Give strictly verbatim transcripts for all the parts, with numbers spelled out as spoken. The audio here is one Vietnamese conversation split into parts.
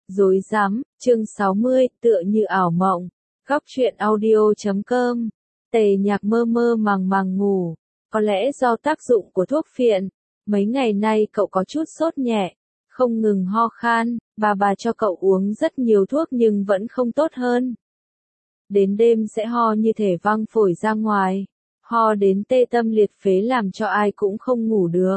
Rối rắm, chương sáu mươi, tựa như ảo mộng. Góc truyện audio chấm com. Tề Nhạc mơ mơ màng màng ngủ. Có lẽ do tác dụng của thuốc phiện, mấy ngày nay cậu có chút sốt nhẹ, không ngừng ho khan, bà bà cho cậu uống rất nhiều thuốc nhưng vẫn không tốt hơn. Đến đêm sẽ ho như thể văng phổi ra ngoài, ho đến tê tâm liệt phế làm cho ai cũng không ngủ được.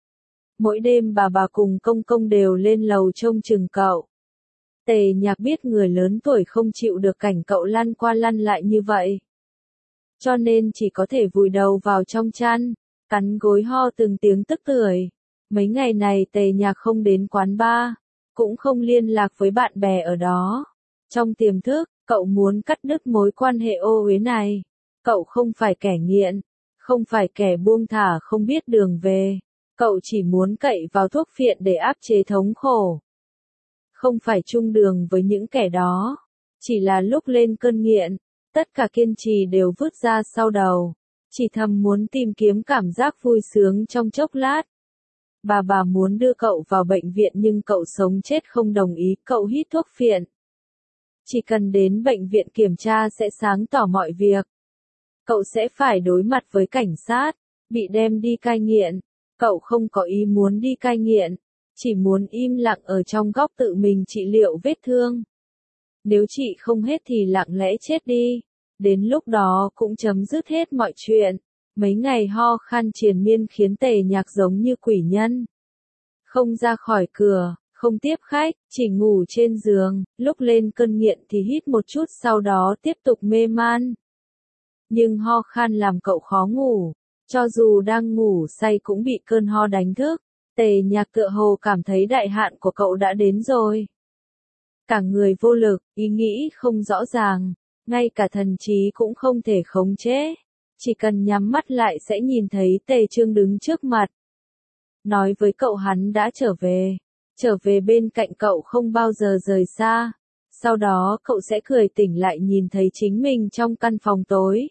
Mỗi đêm bà bà cùng công công đều lên lầu trông chừng cậu. Tề Nhạc biết người lớn tuổi không chịu được cảnh cậu lăn qua lăn lại như vậy. Cho nên chỉ có thể vùi đầu vào trong chăn, cắn gối ho từng tiếng tức tưởi. Mấy ngày này Tề Nhạc không đến quán bar, cũng không liên lạc với bạn bè ở đó. Trong tiềm thức, cậu muốn cắt đứt mối quan hệ ô uế này. Cậu không phải kẻ nghiện, không phải kẻ buông thả không biết đường về. Cậu chỉ muốn cậy vào thuốc phiện để áp chế thống khổ. Không phải chung đường với những kẻ đó. Chỉ là lúc lên cơn nghiện, tất cả kiên trì đều vứt ra sau đầu. Chỉ thầm muốn tìm kiếm cảm giác vui sướng trong chốc lát. Bà bà muốn đưa cậu vào bệnh viện nhưng cậu sống chết không đồng ý, cậu hít thuốc phiện. Chỉ cần đến bệnh viện kiểm tra sẽ sáng tỏ mọi việc. Cậu sẽ phải đối mặt với cảnh sát, bị đem đi cai nghiện. Cậu không có ý muốn đi cai nghiện, chỉ muốn im lặng ở trong góc tự mình trị liệu vết thương. Nếu trị không hết thì lặng lẽ chết đi, đến lúc đó cũng chấm dứt hết mọi chuyện. Mấy ngày ho khan triền miên khiến Tề Nhạc giống như quỷ nhân. Không ra khỏi cửa, không tiếp khách, chỉ ngủ trên giường, lúc lên cơn nghiện thì hít một chút sau đó tiếp tục mê man. Nhưng ho khan làm cậu khó ngủ. Cho dù đang ngủ say cũng bị cơn ho đánh thức, Tề Nhạc tựa hồ cảm thấy đại hạn của cậu đã đến rồi. Cả người vô lực, ý nghĩ không rõ ràng, ngay cả thần trí cũng không thể khống chế. Chỉ cần nhắm mắt lại sẽ nhìn thấy Tề Trương đứng trước mặt. Nói với cậu hắn đã trở về, trở về bên cạnh cậu không bao giờ rời xa. Sau đó cậu sẽ cười tỉnh lại nhìn thấy chính mình trong căn phòng tối.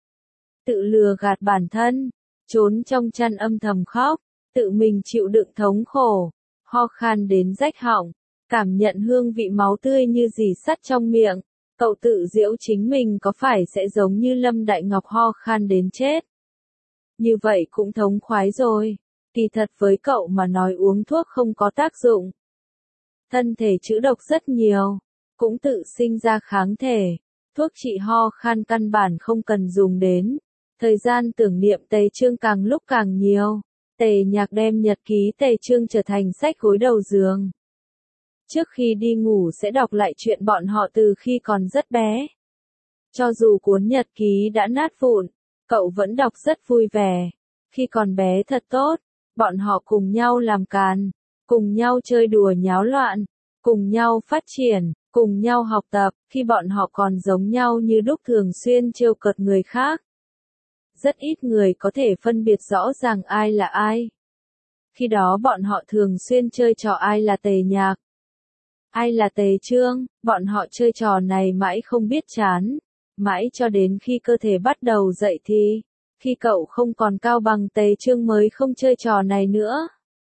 Tự lừa gạt bản thân, trốn trong chăn âm thầm khóc, tự mình chịu đựng thống khổ, ho khan đến rách họng, cảm nhận hương vị máu tươi như rỉ sắt trong miệng, cậu tự giễu chính mình có phải sẽ giống như Lâm Đại Ngọc ho khan đến chết. Như vậy cũng thống khoái rồi, kỳ thật với cậu mà nói uống thuốc không có tác dụng. Thân thể trữ độc rất nhiều, cũng tự sinh ra kháng thể, thuốc trị ho khan căn bản không cần dùng đến. Thời gian tưởng niệm Tề Trương càng lúc càng nhiều, Tề Nhạc đem nhật ký Tề Trương trở thành sách gối đầu giường. Trước khi đi ngủ sẽ đọc lại chuyện bọn họ từ khi còn rất bé. Cho dù cuốn nhật ký đã nát vụn, cậu vẫn đọc rất vui vẻ. Khi còn bé thật tốt, bọn họ cùng nhau làm càn, cùng nhau chơi đùa nháo loạn, cùng nhau phát triển, cùng nhau học tập, khi bọn họ còn giống nhau như đúc thường xuyên trêu cợt người khác. Rất ít người có thể phân biệt rõ ràng ai là ai. Khi đó bọn họ thường xuyên chơi trò ai là Tề Nhạc, ai là Tề Trương, bọn họ chơi trò này mãi không biết chán, mãi cho đến khi cơ thể bắt đầu dậy thì, khi cậu không còn cao bằng Tề Trương mới không chơi trò này nữa.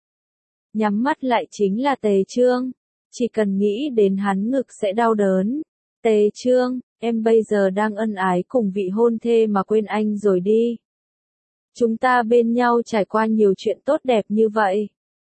Nhắm mắt lại chính là Tề Trương, chỉ cần nghĩ đến hắn ngực sẽ đau đớn. Tề Trương, em bây giờ đang ân ái cùng vị hôn thê mà quên anh rồi đi. Chúng ta bên nhau trải qua nhiều chuyện tốt đẹp như vậy.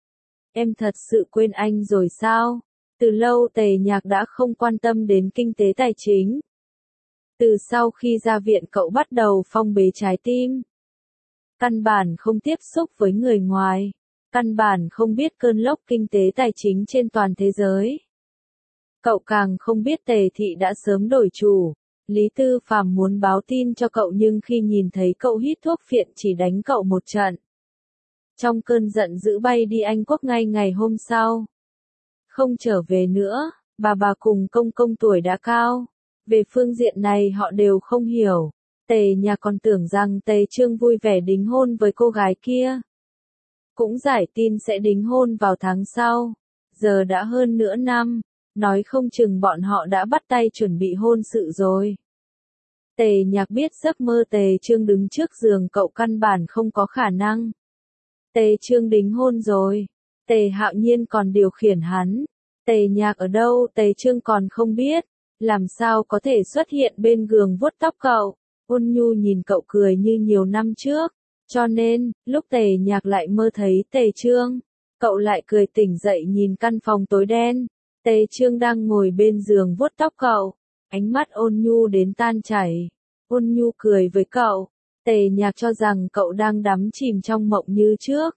Em thật sự quên anh rồi sao? Từ lâu Tề Nhạc đã không quan tâm đến kinh tế tài chính. Từ sau khi ra viện cậu bắt đầu phong bế trái tim. Căn bản không tiếp xúc với người ngoài. Căn bản không biết cơn lốc kinh tế tài chính trên toàn thế giới. Cậu càng không biết Tề Thị đã sớm đổi chủ. Lý Tư Phàm muốn báo tin cho cậu nhưng khi nhìn thấy cậu hít thuốc phiện chỉ đánh cậu một trận. Trong cơn giận dữ bay đi Anh Quốc ngay ngày hôm sau. Không trở về nữa, bà bà cùng công công tuổi đã cao. Về phương diện này họ đều không hiểu. Tề Nhạc còn tưởng rằng Tề Trương vui vẻ đính hôn với cô gái kia. Cũng giải tin sẽ đính hôn vào tháng sau. Giờ đã hơn nửa năm. Nói không chừng bọn họ đã bắt tay chuẩn bị hôn sự rồi. Tề Nhạc biết giấc mơ Tề Trương đứng trước giường cậu căn bản không có khả năng. Tề Trương đính hôn rồi. Tề Hạo Nhiên còn điều khiển hắn. Tề Nhạc ở đâu Tề Trương còn không biết, làm sao có thể xuất hiện bên giường vuốt tóc cậu. Ôn nhu nhìn cậu cười như nhiều năm trước, cho nên, lúc Tề Nhạc lại mơ thấy Tề Trương, cậu lại cười tỉnh dậy nhìn căn phòng tối đen, Tề Trương đang ngồi bên giường vuốt tóc cậu, ánh mắt ôn nhu đến tan chảy. Ôn nhu cười với cậu, Tề Nhạc cho rằng cậu đang đắm chìm trong mộng như trước.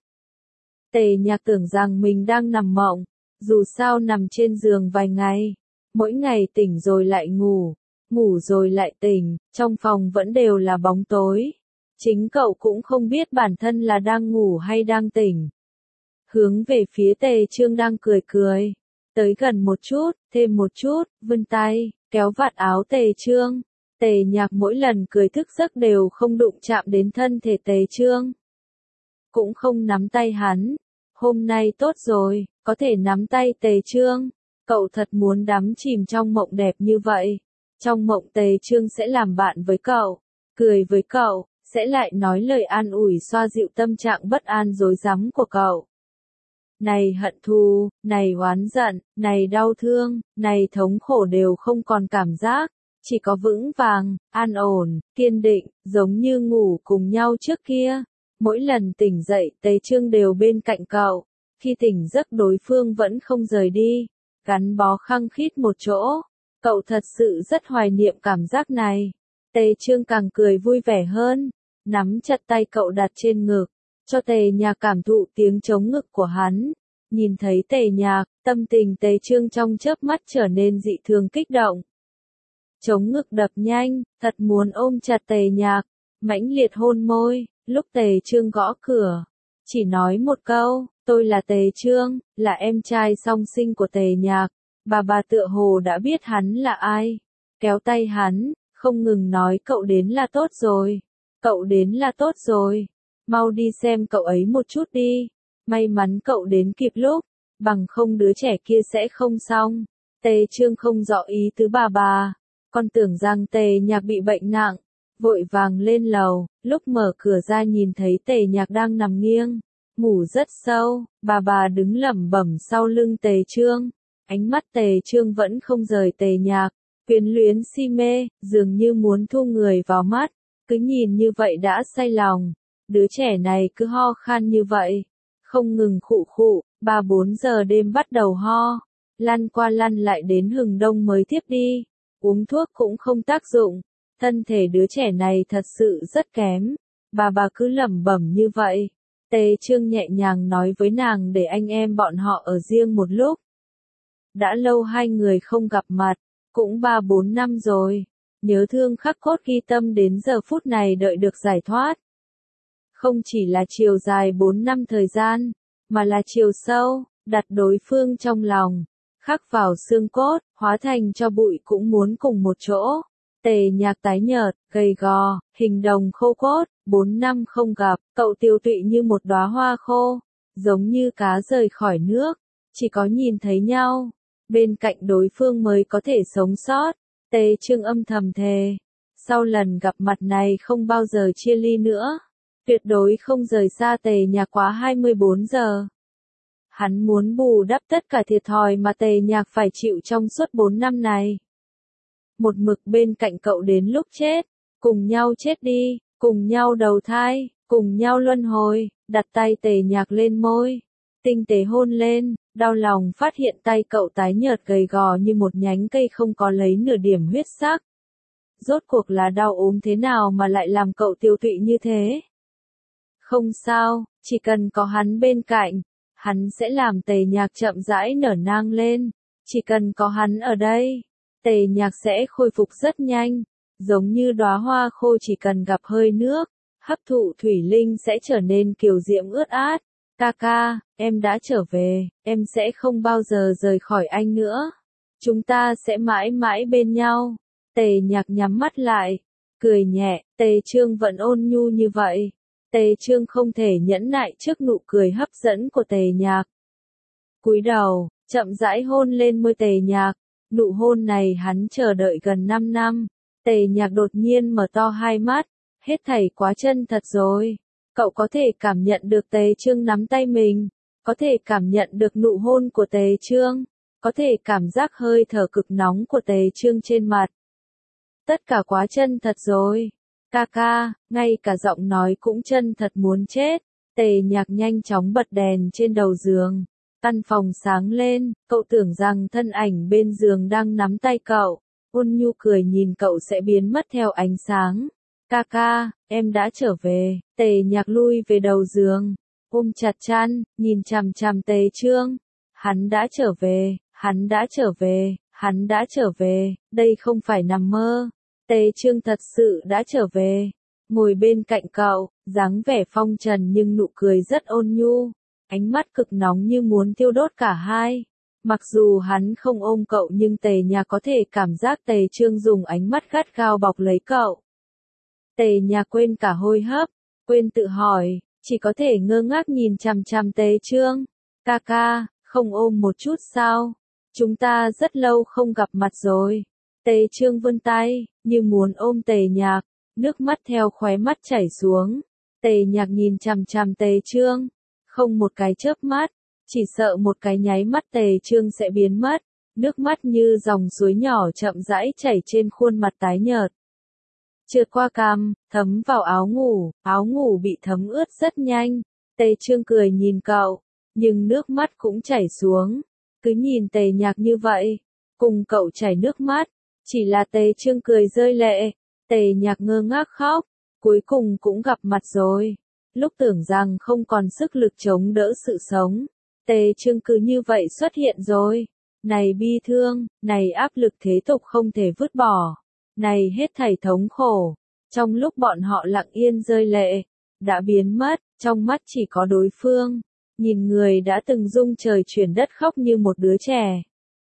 Tề Nhạc tưởng rằng mình đang nằm mộng, dù sao nằm trên giường vài ngày, mỗi ngày tỉnh rồi lại ngủ, ngủ rồi lại tỉnh, trong phòng vẫn đều là bóng tối. Chính cậu cũng không biết bản thân là đang ngủ hay đang tỉnh. Hướng về phía Tề Trương đang cười cười, tới gần một chút, thêm một chút, vươn tay, kéo vạt áo Tề Trương. Tề Nhạc mỗi lần cười thức giấc đều không đụng chạm đến thân thể Tề Trương, cũng không nắm tay hắn. Hôm nay tốt rồi, có thể nắm tay Tề Trương. Cậu thật muốn đắm chìm trong mộng đẹp như vậy. Trong mộng Tề Trương sẽ làm bạn với cậu, cười với cậu, sẽ lại nói lời an ủi xoa dịu tâm trạng bất an rối rắm của cậu. Này hận thù, này oán giận, này đau thương, này thống khổ đều không còn cảm giác, chỉ có vững vàng, an ổn, kiên định, giống như ngủ cùng nhau trước kia. Mỗi lần tỉnh dậy Tề Trương đều bên cạnh cậu, khi tỉnh giấc đối phương vẫn không rời đi, gắn bó khăng khít một chỗ. Cậu thật sự rất hoài niệm cảm giác này. Tề Trương càng cười vui vẻ hơn, nắm chặt tay cậu đặt trên ngực, cho Tề Nhạc cảm thụ tiếng trống ngực của hắn. Nhìn thấy Tề Nhạc, tâm tình Tề Trương trong chớp mắt trở nên dị thường kích động. Trống ngực đập nhanh, thật muốn ôm chặt Tề Nhạc, mãnh liệt hôn môi. Lúc Tề Trương gõ cửa, chỉ nói một câu, tôi là Tề Trương, là em trai song sinh của Tề Nhạc. Bà bà tựa hồ đã biết hắn là ai, kéo tay hắn, không ngừng nói cậu đến là tốt rồi, cậu đến là tốt rồi, mau đi xem cậu ấy một chút đi, may mắn cậu đến kịp lúc, bằng không đứa trẻ kia sẽ không xong. Tề Trương không rõ ý tứ bà bà, còn tưởng rằng Tề Nhạc bị bệnh nặng, vội vàng lên lầu, lúc mở cửa ra nhìn thấy Tề Nhạc đang nằm nghiêng, ngủ rất sâu, bà bà đứng lẩm bẩm sau lưng Tề Trương. Ánh mắt Tề Trương vẫn không rời Tề Nhạc, quyến luyến si mê, dường như muốn thu người vào mắt, cứ nhìn như vậy đã say lòng. Đứa trẻ này cứ ho khan như vậy, không ngừng khụ khụ, ba bốn giờ đêm bắt đầu ho, lăn qua lăn lại đến hừng đông mới tiếp đi, uống thuốc cũng không tác dụng, thân thể đứa trẻ này thật sự rất kém. Bà bà cứ lẩm bẩm như vậy. Tề Trương nhẹ nhàng nói với nàng để anh em bọn họ ở riêng một lúc. Đã lâu hai người không gặp mặt, cũng ba bốn năm rồi, nhớ thương khắc cốt ghi tâm đến giờ phút này đợi được giải thoát. Không chỉ là chiều dài bốn năm thời gian, mà là chiều sâu, đặt đối phương trong lòng, khắc vào xương cốt, hóa thành cho bụi cũng muốn cùng một chỗ. Tề Nhạc tái nhợt, gầy gò, hình đồng khô cốt, bốn năm không gặp, cậu tiêu tụy như một đóa hoa khô, giống như cá rời khỏi nước, chỉ có nhìn thấy nhau, bên cạnh đối phương mới có thể sống sót. Tề Trương âm thầm thề, sau lần gặp mặt này không bao giờ chia ly nữa, tuyệt đối không rời xa Tề Nhạc quá hai mươi bốn giờ. Hắn muốn bù đắp tất cả thiệt thòi mà Tề Nhạc phải chịu trong suốt bốn năm này. Một mực bên cạnh cậu đến lúc chết, cùng nhau chết đi, cùng nhau đầu thai, cùng nhau luân hồi, đặt tay Tề Nhạc lên môi, tinh tế hôn lên, đau lòng phát hiện tay cậu tái nhợt gầy gò như một nhánh cây không có lấy nửa điểm huyết sắc. Rốt cuộc là đau ốm thế nào mà lại làm cậu tiêu tụy như thế? Không sao, chỉ cần có hắn bên cạnh, hắn sẽ làm Tề Nhạc chậm rãi nở nang lên, chỉ cần có hắn ở đây, Tề Nhạc sẽ khôi phục rất nhanh, giống như đóa hoa khô chỉ cần gặp hơi nước, hấp thụ thủy linh sẽ trở nên kiều diễm ướt át. Ca ca, em đã trở về, em sẽ không bao giờ rời khỏi anh nữa. Chúng ta sẽ mãi mãi bên nhau. Tề Nhạc nhắm mắt lại, cười nhẹ, Tề Trương vẫn ôn nhu như vậy. Tề Trương không thể nhẫn nại trước nụ cười hấp dẫn của Tề Nhạc. Cúi đầu, chậm rãi hôn lên môi Tề Nhạc. Nụ hôn này hắn chờ đợi gần năm năm. Tề Nhạc đột nhiên mở to hai mắt, hết thảy quá chân thật rồi. Cậu có thể cảm nhận được Tề Trương nắm tay mình, có thể cảm nhận được nụ hôn của Tề Trương, có thể cảm giác hơi thở cực nóng của Tề Trương trên mặt. Tất cả quá chân thật rồi. Ca ca, ngay cả giọng nói cũng chân thật muốn chết. Tề Nhạc nhanh chóng bật đèn trên đầu giường. Căn phòng sáng lên, cậu tưởng rằng thân ảnh bên giường đang nắm tay cậu. Ôn nhu cười nhìn cậu sẽ biến mất theo ánh sáng. Ca ca, em đã trở về. Tề Nhạc lui về đầu giường, ôm chặt chăn, nhìn chằm chằm Tề Trương. Hắn đã trở về, hắn đã trở về, hắn đã trở về, đây không phải nằm mơ. Tề Trương thật sự đã trở về. Ngồi bên cạnh cậu, dáng vẻ phong trần nhưng nụ cười rất ôn nhu. Ánh mắt cực nóng như muốn thiêu đốt cả hai. Mặc dù hắn không ôm cậu nhưng Tề Nhạc có thể cảm giác Tề Trương dùng ánh mắt gắt gao bọc lấy cậu. Tề Nhạc quên cả hô hấp, quên tự hỏi, chỉ có thể ngơ ngác nhìn chằm chằm Tề Trương. Ca ca, không ôm một chút sao? Chúng ta rất lâu không gặp mặt rồi. Tề Trương vươn tay, như muốn ôm Tề Nhạc, nước mắt theo khóe mắt chảy xuống. Tề Nhạc nhìn chằm chằm Tề Trương, không một cái chớp mắt, chỉ sợ một cái nháy mắt Tề Trương sẽ biến mất. Nước mắt như dòng suối nhỏ chậm rãi chảy trên khuôn mặt tái nhợt. Trượt qua cằm, thấm vào áo ngủ, áo ngủ bị thấm ướt rất nhanh. Tề Trương cười nhìn cậu, nhưng nước mắt cũng chảy xuống. Cứ nhìn Tề Nhạc như vậy, cùng cậu chảy nước mắt, chỉ là Tề Trương cười rơi lệ. Tề Nhạc ngơ ngác khóc, cuối cùng cũng gặp mặt rồi. Lúc tưởng rằng không còn sức lực chống đỡ sự sống, Tề Trương cứ như vậy xuất hiện rồi. Này bi thương, này áp lực thế tục không thể vứt bỏ, này hết thảy thống khổ, trong lúc bọn họ lặng yên rơi lệ, đã biến mất, trong mắt chỉ có đối phương, nhìn người đã từng rung trời chuyển đất khóc như một đứa trẻ.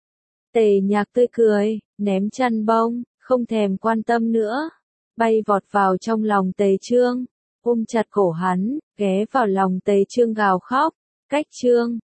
Tề Nhạc tươi cười, ném chăn bông, không thèm quan tâm nữa, bay vọt vào trong lòng Tề Trương, ôm chặt cổ hắn, ghé vào lòng Tề Trương gào khóc, cách Trương.